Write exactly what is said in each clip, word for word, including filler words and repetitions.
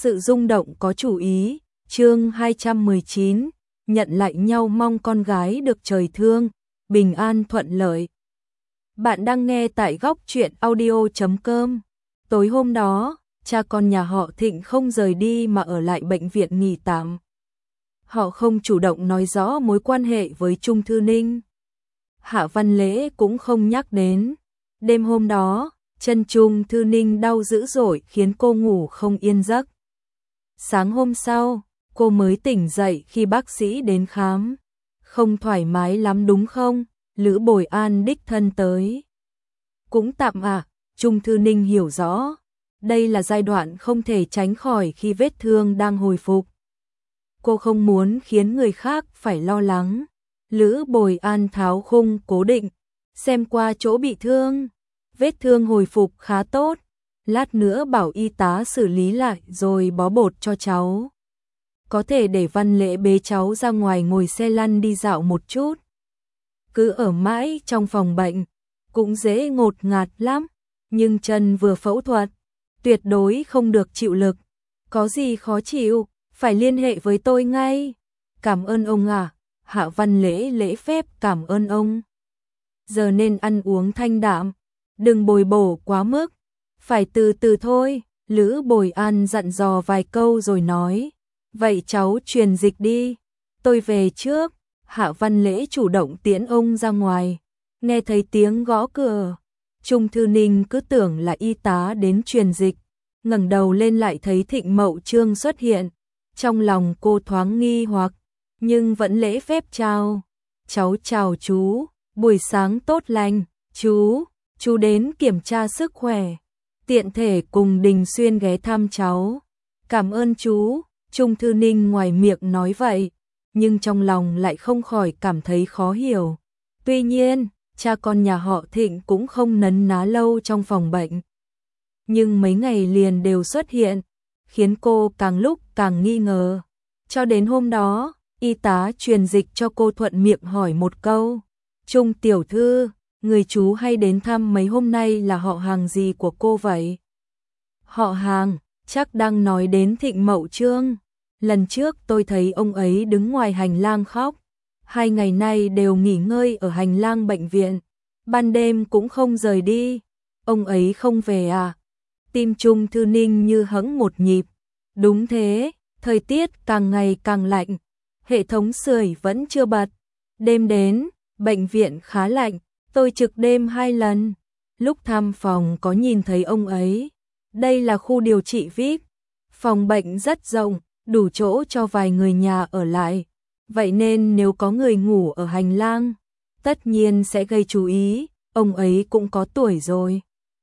sự rung động có chủ ý, chương hai trăm mười chín, nhận lại nhau mong con gái được trời thương, bình an thuận lợi. Bạn đang nghe tại góc truyện audio chấm com. Tối hôm đó, cha con nhà họ Thịnh không rời đi mà ở lại bệnh viện nghỉ tạm. Họ không chủ động nói rõ mối quan hệ với Trung Thư Ninh. Hạ Văn Lễ cũng không nhắc đến. Đêm hôm đó, chân Trung Thư Ninh đau dữ dội khiến cô ngủ không yên giấc. Sáng hôm sau, cô mới tỉnh dậy khi bác sĩ đến khám. Không thoải mái lắm đúng không? Lữ Bồi An đích thân tới. Cũng tạm à, Trung Thư Ninh hiểu rõ. Đây là giai đoạn không thể tránh khỏi khi vết thương đang hồi phục. Cô không muốn khiến người khác phải lo lắng. Lữ Bồi An tháo khung cố định, xem qua chỗ bị thương. Vết thương hồi phục khá tốt. Lát nữa bảo y tá xử lý lại rồi bó bột cho cháu. Có thể để Văn Lễ bế cháu ra ngoài ngồi xe lăn đi dạo một chút. Cứ ở mãi trong phòng bệnh, cũng dễ ngột ngạt lắm. Nhưng chân vừa phẫu thuật, tuyệt đối không được chịu lực. Có gì khó chịu, phải liên hệ với tôi ngay. Cảm ơn ông à. Hạ Văn Lễ lễ phép cảm ơn ông. Giờ nên ăn uống thanh đạm, đừng bồi bổ quá mức. Phải từ từ thôi. Lữ Bồi An dặn dò vài câu rồi nói. Vậy cháu truyền dịch đi, tôi về trước. Hạ Văn Lễ chủ động tiễn ông ra ngoài. Nghe thấy tiếng gõ cửa, Trung Thư Ninh cứ tưởng là y tá đến truyền dịch. Ngẩng đầu lên lại thấy Thịnh Mậu Trương xuất hiện. Trong lòng cô thoáng nghi hoặc, nhưng vẫn lễ phép chào. Cháu chào chú, buổi sáng tốt lành. Chú, chú đến kiểm tra sức khỏe. Tiện thể cùng Đình Xuyên ghé thăm cháu. Cảm ơn chú. Trung Thư Ninh ngoài miệng nói vậy, nhưng trong lòng lại không khỏi cảm thấy khó hiểu. Tuy nhiên, cha con nhà họ Thịnh cũng không nấn ná lâu trong phòng bệnh. Nhưng mấy ngày liền đều xuất hiện, khiến cô càng lúc càng nghi ngờ. Cho đến hôm đó, y tá truyền dịch cho cô thuận miệng hỏi một câu. Trung tiểu thư, người chú hay đến thăm mấy hôm nay là họ hàng gì của cô vậy? Họ hàng, chắc đang nói đến Thịnh Mậu Trương. Lần trước tôi thấy ông ấy đứng ngoài hành lang khóc. Hai ngày nay đều nghỉ ngơi ở hành lang bệnh viện. Ban đêm cũng không rời đi. Ông ấy không về à? Tim Trung Thư Ninh như hẫng một nhịp. Đúng thế, thời tiết càng ngày càng lạnh. Hệ thống sưởi vẫn chưa bật. Đêm đến, bệnh viện khá lạnh. Tôi trực đêm hai lần. Lúc thăm phòng có nhìn thấy ông ấy. Đây là khu điều trị vi ai pi. Phòng bệnh rất rộng, đủ chỗ cho vài người nhà ở lại. Vậy nên nếu có người ngủ ở hành lang, tất nhiên sẽ gây chú ý. Ông ấy cũng có tuổi rồi.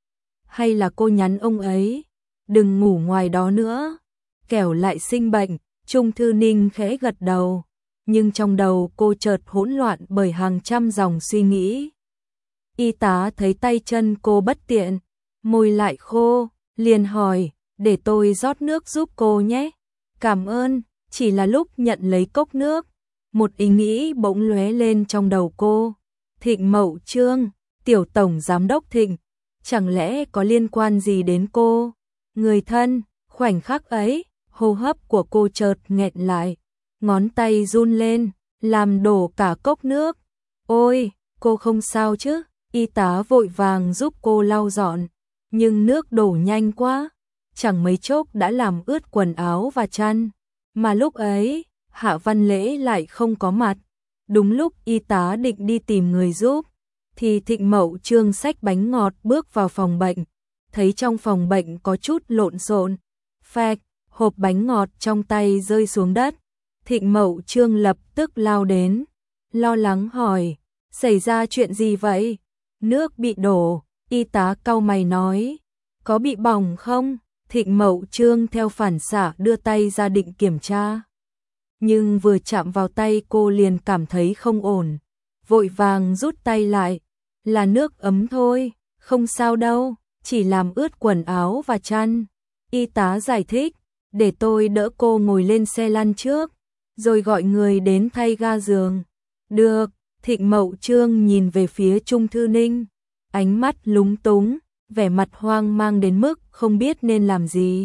Hay là cô nhắn ông ấy, đừng ngủ ngoài đó nữa, kẻo lại sinh bệnh. Trung Thư Ninh khẽ gật đầu, nhưng trong đầu cô chợt hỗn loạn bởi hàng trăm dòng suy nghĩ. Y tá thấy tay chân cô bất tiện, môi lại khô, liền hỏi, để tôi rót nước giúp cô nhé. Cảm ơn. Chỉ là lúc nhận lấy cốc nước, một ý nghĩ bỗng lóe lên trong đầu cô. Thịnh Mậu Trương, tiểu tổng giám đốc Thịnh, chẳng lẽ có liên quan gì đến cô? Người thân. Khoảnh khắc ấy, hô hấp của cô chợt nghẹn lại, ngón tay run lên, làm đổ cả cốc nước. Ôi, cô không sao chứ? Y tá vội vàng giúp cô lau dọn, nhưng nước đổ nhanh quá, chẳng mấy chốc đã làm ướt quần áo và chăn. Mà lúc ấy, Hạ Văn Lễ lại không có mặt. Đúng lúc y tá định đi tìm người giúp, thì Thịnh Mậu Trương xách bánh ngọt bước vào phòng bệnh. Thấy trong phòng bệnh có chút lộn xộn, phạch, hộp bánh ngọt trong tay rơi xuống đất. Thịnh Mậu Trương lập tức lao đến, lo lắng hỏi, xảy ra chuyện gì vậy? Nước bị đổ. Y tá cau mày nói, có bị bỏng không? Thịnh Mậu Trương theo phản xạ đưa tay ra định kiểm tra. Nhưng vừa chạm vào tay cô liền cảm thấy không ổn. Vội vàng rút tay lại. Là nước ấm thôi, không sao đâu, chỉ làm ướt quần áo và chăn. Y tá giải thích, để tôi đỡ cô ngồi lên xe lăn trước, rồi gọi người đến thay ga giường. Được. Thịnh Mậu Trương nhìn về phía Trung Thư Ninh, ánh mắt lúng túng, vẻ mặt hoang mang đến mức không biết nên làm gì.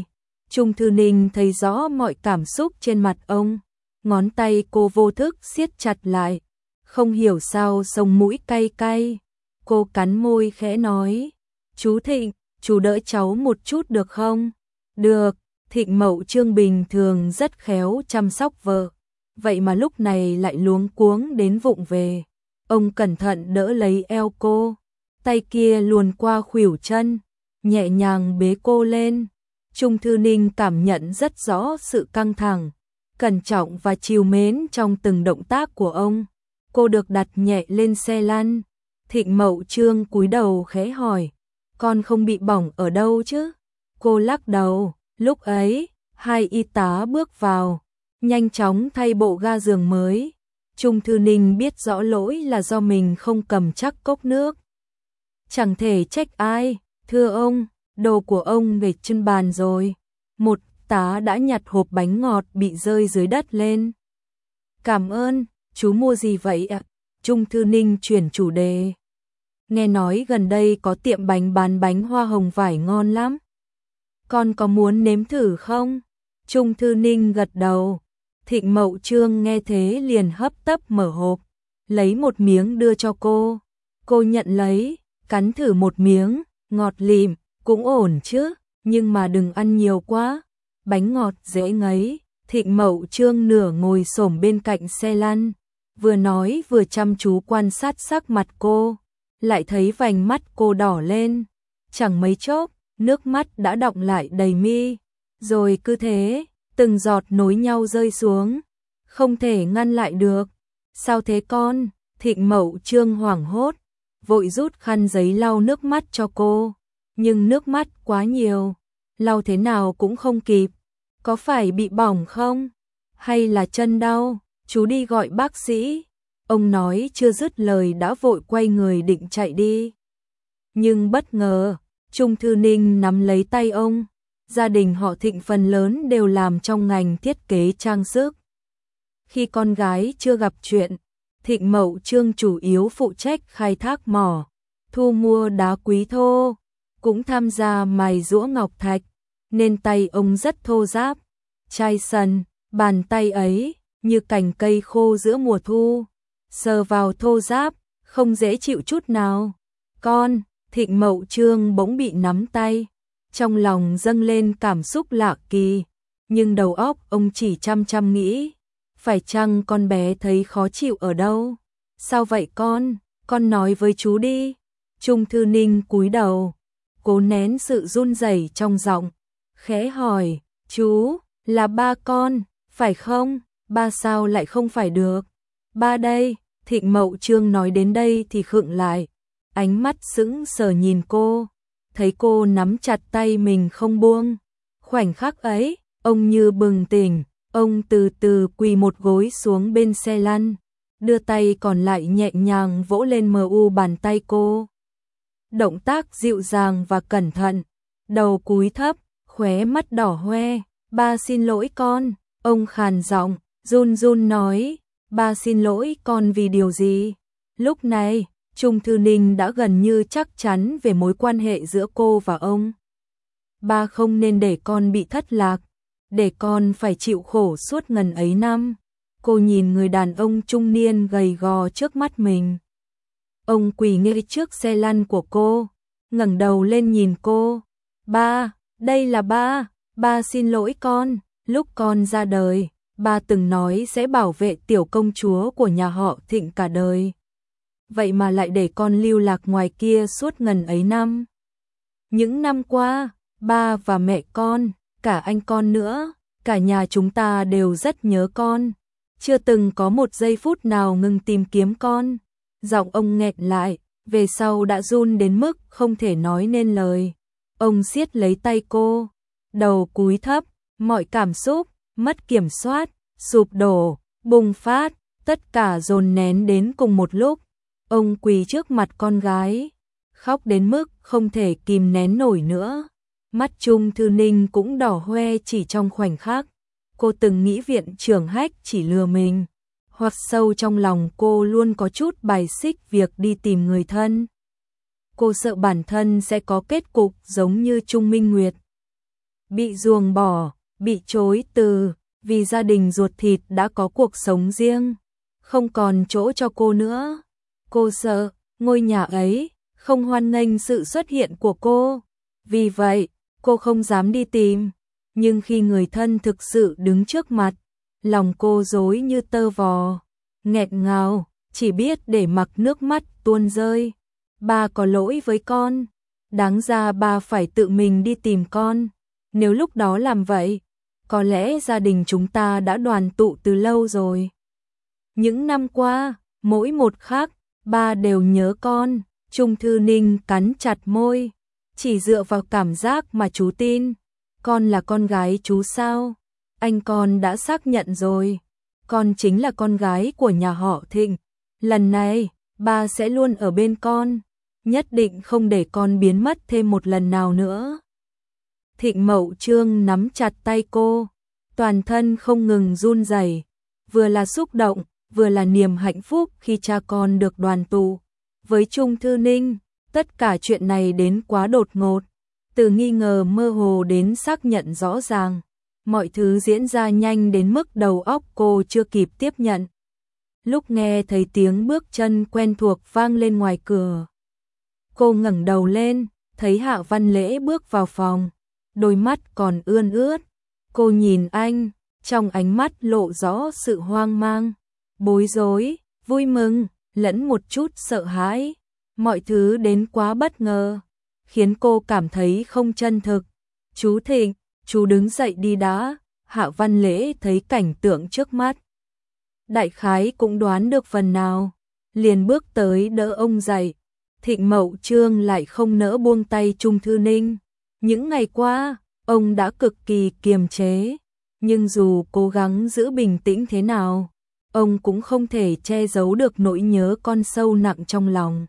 Trung Thư Ninh thấy rõ mọi cảm xúc trên mặt ông, ngón tay cô vô thức siết chặt lại, không hiểu sao sống mũi cay cay. Cô cắn môi khẽ nói, chú Thịnh, chú đỡ cháu một chút được không? Được, Thịnh Mậu Trương bình thường rất khéo chăm sóc vợ, vậy mà lúc này lại luống cuống đến vụng về. Ông cẩn thận đỡ lấy eo cô, tay kia luồn qua khuỷu chân, nhẹ nhàng bế cô lên. Trung Thư Ninh cảm nhận rất rõ sự căng thẳng, cẩn trọng và trìu mến trong từng động tác của ông. Cô được đặt nhẹ lên xe lăn. Thịnh Mậu Trương cúi đầu khẽ hỏi, con không bị bỏng ở đâu chứ? Cô lắc đầu. Lúc ấy, hai y tá bước vào, nhanh chóng thay bộ ga giường mới. Trung Thư Ninh biết rõ lỗi là do mình không cầm chắc cốc nước. Chẳng thể trách ai, thưa ông, đồ của ông về trên bàn rồi. Một tá đã nhặt hộp bánh ngọt bị rơi dưới đất lên. Cảm ơn, chú mua gì vậy ạ? Trung Thư Ninh chuyển chủ đề. Nghe nói gần đây có tiệm bánh bán bánh hoa hồng vải ngon lắm. Con có muốn nếm thử không? Trung Thư Ninh gật đầu. Thịnh Mậu Trương nghe thế liền hấp tấp mở hộp, lấy một miếng đưa cho cô. Cô nhận lấy, cắn thử một miếng, ngọt lịm, cũng ổn chứ, nhưng mà đừng ăn nhiều quá. Bánh ngọt dễ ngấy. Thịnh Mậu Trương nửa ngồi xổm bên cạnh xe lăn, vừa nói vừa chăm chú quan sát sắc mặt cô, lại thấy vành mắt cô đỏ lên. Chẳng mấy chốc, nước mắt đã đọng lại đầy mi, rồi cứ thế, từng giọt nối nhau rơi xuống, không thể ngăn lại được. Sao thế con? Thịnh Mậu Trương hoảng hốt, vội rút khăn giấy lau nước mắt cho cô, nhưng nước mắt quá nhiều, lau thế nào cũng không kịp. Có phải bị bỏng không? Hay là chân đau? Chú đi gọi bác sĩ. Ông nói chưa dứt lời đã vội quay người định chạy đi. Nhưng bất ngờ, Trung Thư Ninh nắm lấy tay ông. Gia đình họ Thịnh phần lớn đều làm trong ngành thiết kế trang sức. Khi con gái chưa gặp chuyện, Thịnh Mậu Trương chủ yếu phụ trách khai thác mỏ, thu mua đá quý thô, cũng tham gia mài giũa ngọc thạch, nên tay ông rất thô ráp, chai sần, bàn tay ấy như cành cây khô giữa mùa thu, sờ vào thô ráp, không dễ chịu chút nào. Con, Thịnh Mậu Trương bỗng bị nắm tay, trong lòng dâng lên cảm xúc lạ kỳ, nhưng đầu óc ông chỉ chăm chăm nghĩ, phải chăng con bé thấy khó chịu ở đâu? Sao vậy con? Con nói với chú đi. Trung Thư Ninh cúi đầu, cố nén sự run rẩy trong giọng, khẽ hỏi, chú, là ba con, phải không? Ba sao lại không phải được? Ba đây. Thịnh Mậu Trương nói đến đây thì khựng lại, ánh mắt sững sờ nhìn cô, thấy cô nắm chặt tay mình không buông. Khoảnh khắc ấy, ông như bừng tỉnh, ông từ từ quỳ một gối xuống bên xe lăn, đưa tay còn lại nhẹ nhàng vỗ lên mờ u bàn tay cô. Động tác dịu dàng và cẩn thận, đầu cúi thấp, khóe mắt đỏ hoe. Ba xin lỗi con, ông khàn giọng, run run nói, ba xin lỗi con vì điều gì? Lúc này, Trung Thư Ninh đã gần như chắc chắn về mối quan hệ giữa cô và ông. Ba không nên để con bị thất lạc, để con phải chịu khổ suốt ngần ấy năm. Cô nhìn người đàn ông trung niên gầy gò trước mắt mình. Ông quỳ ngay trước xe lăn của cô, ngẩng đầu lên nhìn cô. Ba, đây là ba, ba xin lỗi con, lúc con ra đời, ba từng nói sẽ bảo vệ tiểu công chúa của nhà họ Thịnh cả đời. Vậy mà lại để con lưu lạc ngoài kia suốt ngần ấy năm. Những năm qua, ba và mẹ con, cả anh con nữa, cả nhà chúng ta đều rất nhớ con. Chưa từng có một giây phút nào ngừng tìm kiếm con. Giọng ông nghẹn lại, về sau đã run đến mức không thể nói nên lời. Ông siết lấy tay cô, đầu cúi thấp, mọi cảm xúc, mất kiểm soát, sụp đổ, bùng phát, tất cả dồn nén đến cùng một lúc. Ông quỳ trước mặt con gái, khóc đến mức không thể kìm nén nổi nữa. Mắt Trung Thư Ninh cũng đỏ hoe chỉ trong khoảnh khắc. Cô từng nghĩ viện trưởng Hách chỉ lừa mình, hoặc sâu trong lòng cô luôn có chút bài xích việc đi tìm người thân. Cô sợ bản thân sẽ có kết cục giống như Trung Minh Nguyệt. bị ruồng bỏ, bị chối từ, vì gia đình ruột thịt đã có cuộc sống riêng, không còn chỗ cho cô nữa. Cô sợ, ngôi nhà ấy không hoan nghênh sự xuất hiện của cô. Vì vậy, cô không dám đi tìm. Nhưng khi người thân thực sự đứng trước mặt, lòng cô rối như tơ vò, nghẹn ngào, chỉ biết để mặc nước mắt tuôn rơi. Ba có lỗi với con, đáng ra ba phải tự mình đi tìm con. Nếu lúc đó làm vậy, có lẽ gia đình chúng ta đã đoàn tụ từ lâu rồi. Những năm qua, mỗi một khắc, ba đều nhớ con. Trung Thư Ninh cắn chặt môi, chỉ dựa vào cảm giác mà chú tin. Con là con gái chú sao? Anh con đã xác nhận rồi. Con chính là con gái của nhà họ Thịnh. Lần này, ba sẽ luôn ở bên con. Nhất định không để con biến mất thêm một lần nào nữa. Thịnh Mậu Trương nắm chặt tay cô, toàn thân không ngừng run rẩy, vừa là xúc động, vừa là niềm hạnh phúc khi cha con được đoàn tụ. Với Trung Thư Ninh, tất cả chuyện này đến quá đột ngột, từ nghi ngờ mơ hồ đến xác nhận rõ ràng. Mọi thứ diễn ra nhanh đến mức đầu óc cô chưa kịp tiếp nhận. Lúc nghe thấy tiếng bước chân quen thuộc vang lên ngoài cửa, cô ngẩng đầu lên, thấy Hạ Văn Lễ bước vào phòng, đôi mắt còn ươn ướt. Cô nhìn anh, trong ánh mắt lộ rõ sự hoang mang, bối rối, vui mừng, lẫn một chút sợ hãi. Mọi thứ đến quá bất ngờ, khiến cô cảm thấy không chân thực. Chú Thịnh, chú đứng dậy đi đã. Hạ Văn Lễ thấy cảnh tượng trước mắt, đại khái cũng đoán được phần nào, liền bước tới đỡ ông dậy. Thịnh Mậu Trương lại không nỡ buông tay Trung Thư Ninh. Những ngày qua, ông đã cực kỳ kiềm chế, nhưng dù cố gắng giữ bình tĩnh thế nào, ông cũng không thể che giấu được nỗi nhớ con sâu nặng trong lòng.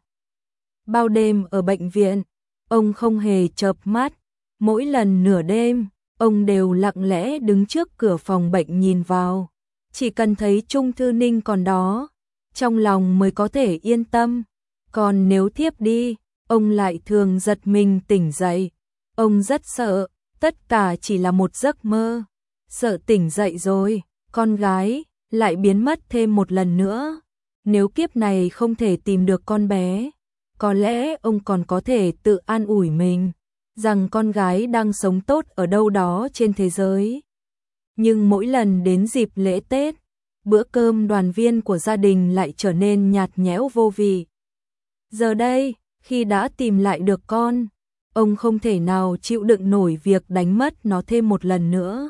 Bao đêm ở bệnh viện, ông không hề chợp mắt, mỗi lần nửa đêm, ông đều lặng lẽ đứng trước cửa phòng bệnh nhìn vào. Chỉ cần thấy Trung Thư Ninh còn đó, trong lòng mới có thể yên tâm. Còn nếu thiếp đi, ông lại thường giật mình tỉnh dậy. Ông rất sợ, tất cả chỉ là một giấc mơ. Sợ tỉnh dậy rồi, con gái lại biến mất thêm một lần nữa. Nếu kiếp này không thể tìm được con bé, có lẽ ông còn có thể tự an ủi mình rằng con gái đang sống tốt ở đâu đó trên thế giới. Nhưng mỗi lần đến dịp lễ Tết, bữa cơm đoàn viên của gia đình lại trở nên nhạt nhẽo vô vị. Giờ đây, khi đã tìm lại được con, ông không thể nào chịu đựng nổi việc đánh mất nó thêm một lần nữa.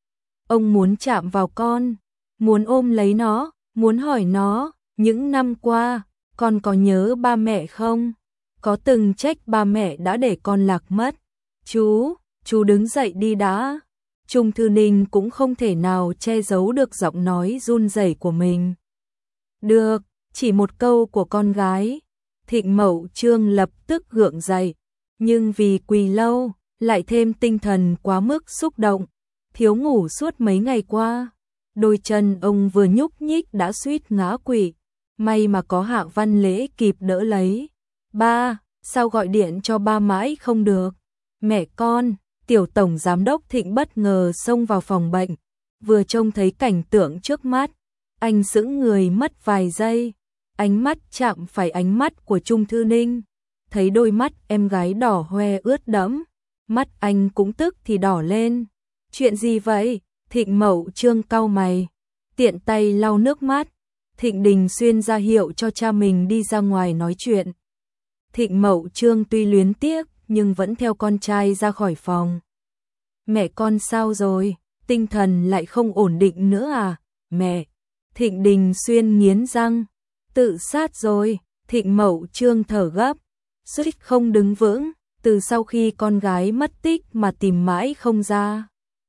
Ông muốn chạm vào con, muốn ôm lấy nó, muốn hỏi nó, những năm qua, con có nhớ ba mẹ không? Có từng trách ba mẹ đã để con lạc mất? Chú, chú đứng dậy đi đã. Trung Thư Ninh cũng không thể nào che giấu được giọng nói run rẩy của mình. Được, chỉ một câu của con gái. Thịnh Mậu Trương lập tức gượng dậy, nhưng vì quỳ lâu, lại thêm tinh thần quá mức xúc động, thiếu ngủ suốt mấy ngày qua. Đôi chân ông vừa nhúc nhích đã suýt ngã quỵ, may mà có Hạ Văn Lễ kịp đỡ lấy. Ba, sao gọi điện cho ba mãi không được? Mẹ con, tiểu tổng giám đốc Thịnh bất ngờ xông vào phòng bệnh, vừa trông thấy cảnh tượng trước mắt, anh sững người mất vài giây, ánh mắt chạm phải ánh mắt của Trung Thư Ninh, thấy đôi mắt em gái đỏ hoe ướt đẫm, mắt anh cũng tức thì đỏ lên. Chuyện gì vậy? Thịnh Mậu Trương cau mày, tiện tay lau nước mắt. Thịnh Đình Xuyên ra hiệu cho cha mình đi ra ngoài nói chuyện. Thịnh Mậu Trương tuy luyến tiếc nhưng vẫn theo con trai ra khỏi phòng. Mẹ con sao rồi? Tinh thần lại không ổn định nữa à? Mẹ! Thịnh Đình Xuyên nghiến răng. Tự sát rồi. Thịnh Mậu Trương thở gấp, suýt không đứng vững, từ sau khi con gái mất tích mà tìm mãi không ra.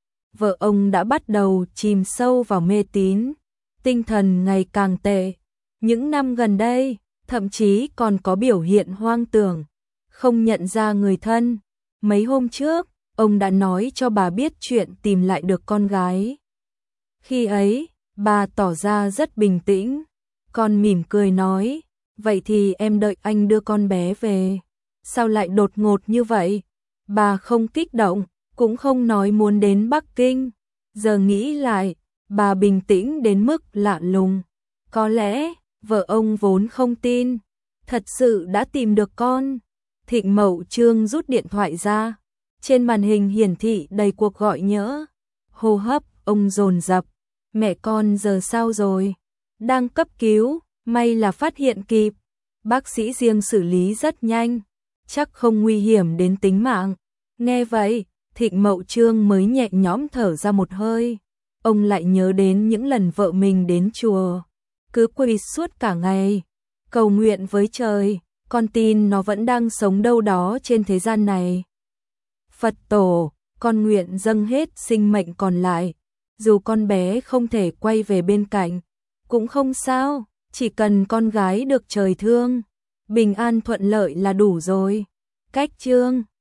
Vợ ông đã bắt đầu chìm sâu vào mê tín, tinh thần ngày càng tệ. Những năm gần đây, thậm chí còn có biểu hiện hoang tưởng, không nhận ra người thân. Mấy hôm trước, ông đã nói cho bà biết chuyện tìm lại được con gái. Khi ấy, bà tỏ ra rất bình tĩnh, còn mỉm cười nói, vậy thì em đợi anh đưa con bé về. Sao lại đột ngột như vậy? Bà không kích động, cũng không nói muốn đến Bắc Kinh. Giờ nghĩ lại, bà bình tĩnh đến mức lạ lùng. Có lẽ, vợ ông vốn không tin, thật sự đã tìm được con. Thịnh Mậu Trương rút điện thoại ra. Trên màn hình hiển thị đầy cuộc gọi nhỡ. Hô hấp, ông dồn dập. Mẹ con giờ sao rồi? Đang cấp cứu, may là phát hiện kịp. Bác sĩ riêng xử lý rất nhanh, chắc không nguy hiểm đến tính mạng. Nghe vậy, Thịnh Mậu Trương mới nhẹ nhõm thở ra một hơi. Ông lại nhớ đến những lần vợ mình đến chùa, cứ quỳ suốt cả ngày, cầu nguyện với trời, con tin nó vẫn đang sống đâu đó trên thế gian này. Phật tổ, con nguyện dâng hết sinh mệnh còn lại, dù con bé không thể quay về bên cạnh, cũng không sao, chỉ cần con gái được trời thương, bình an thuận lợi là đủ rồi. Cách chương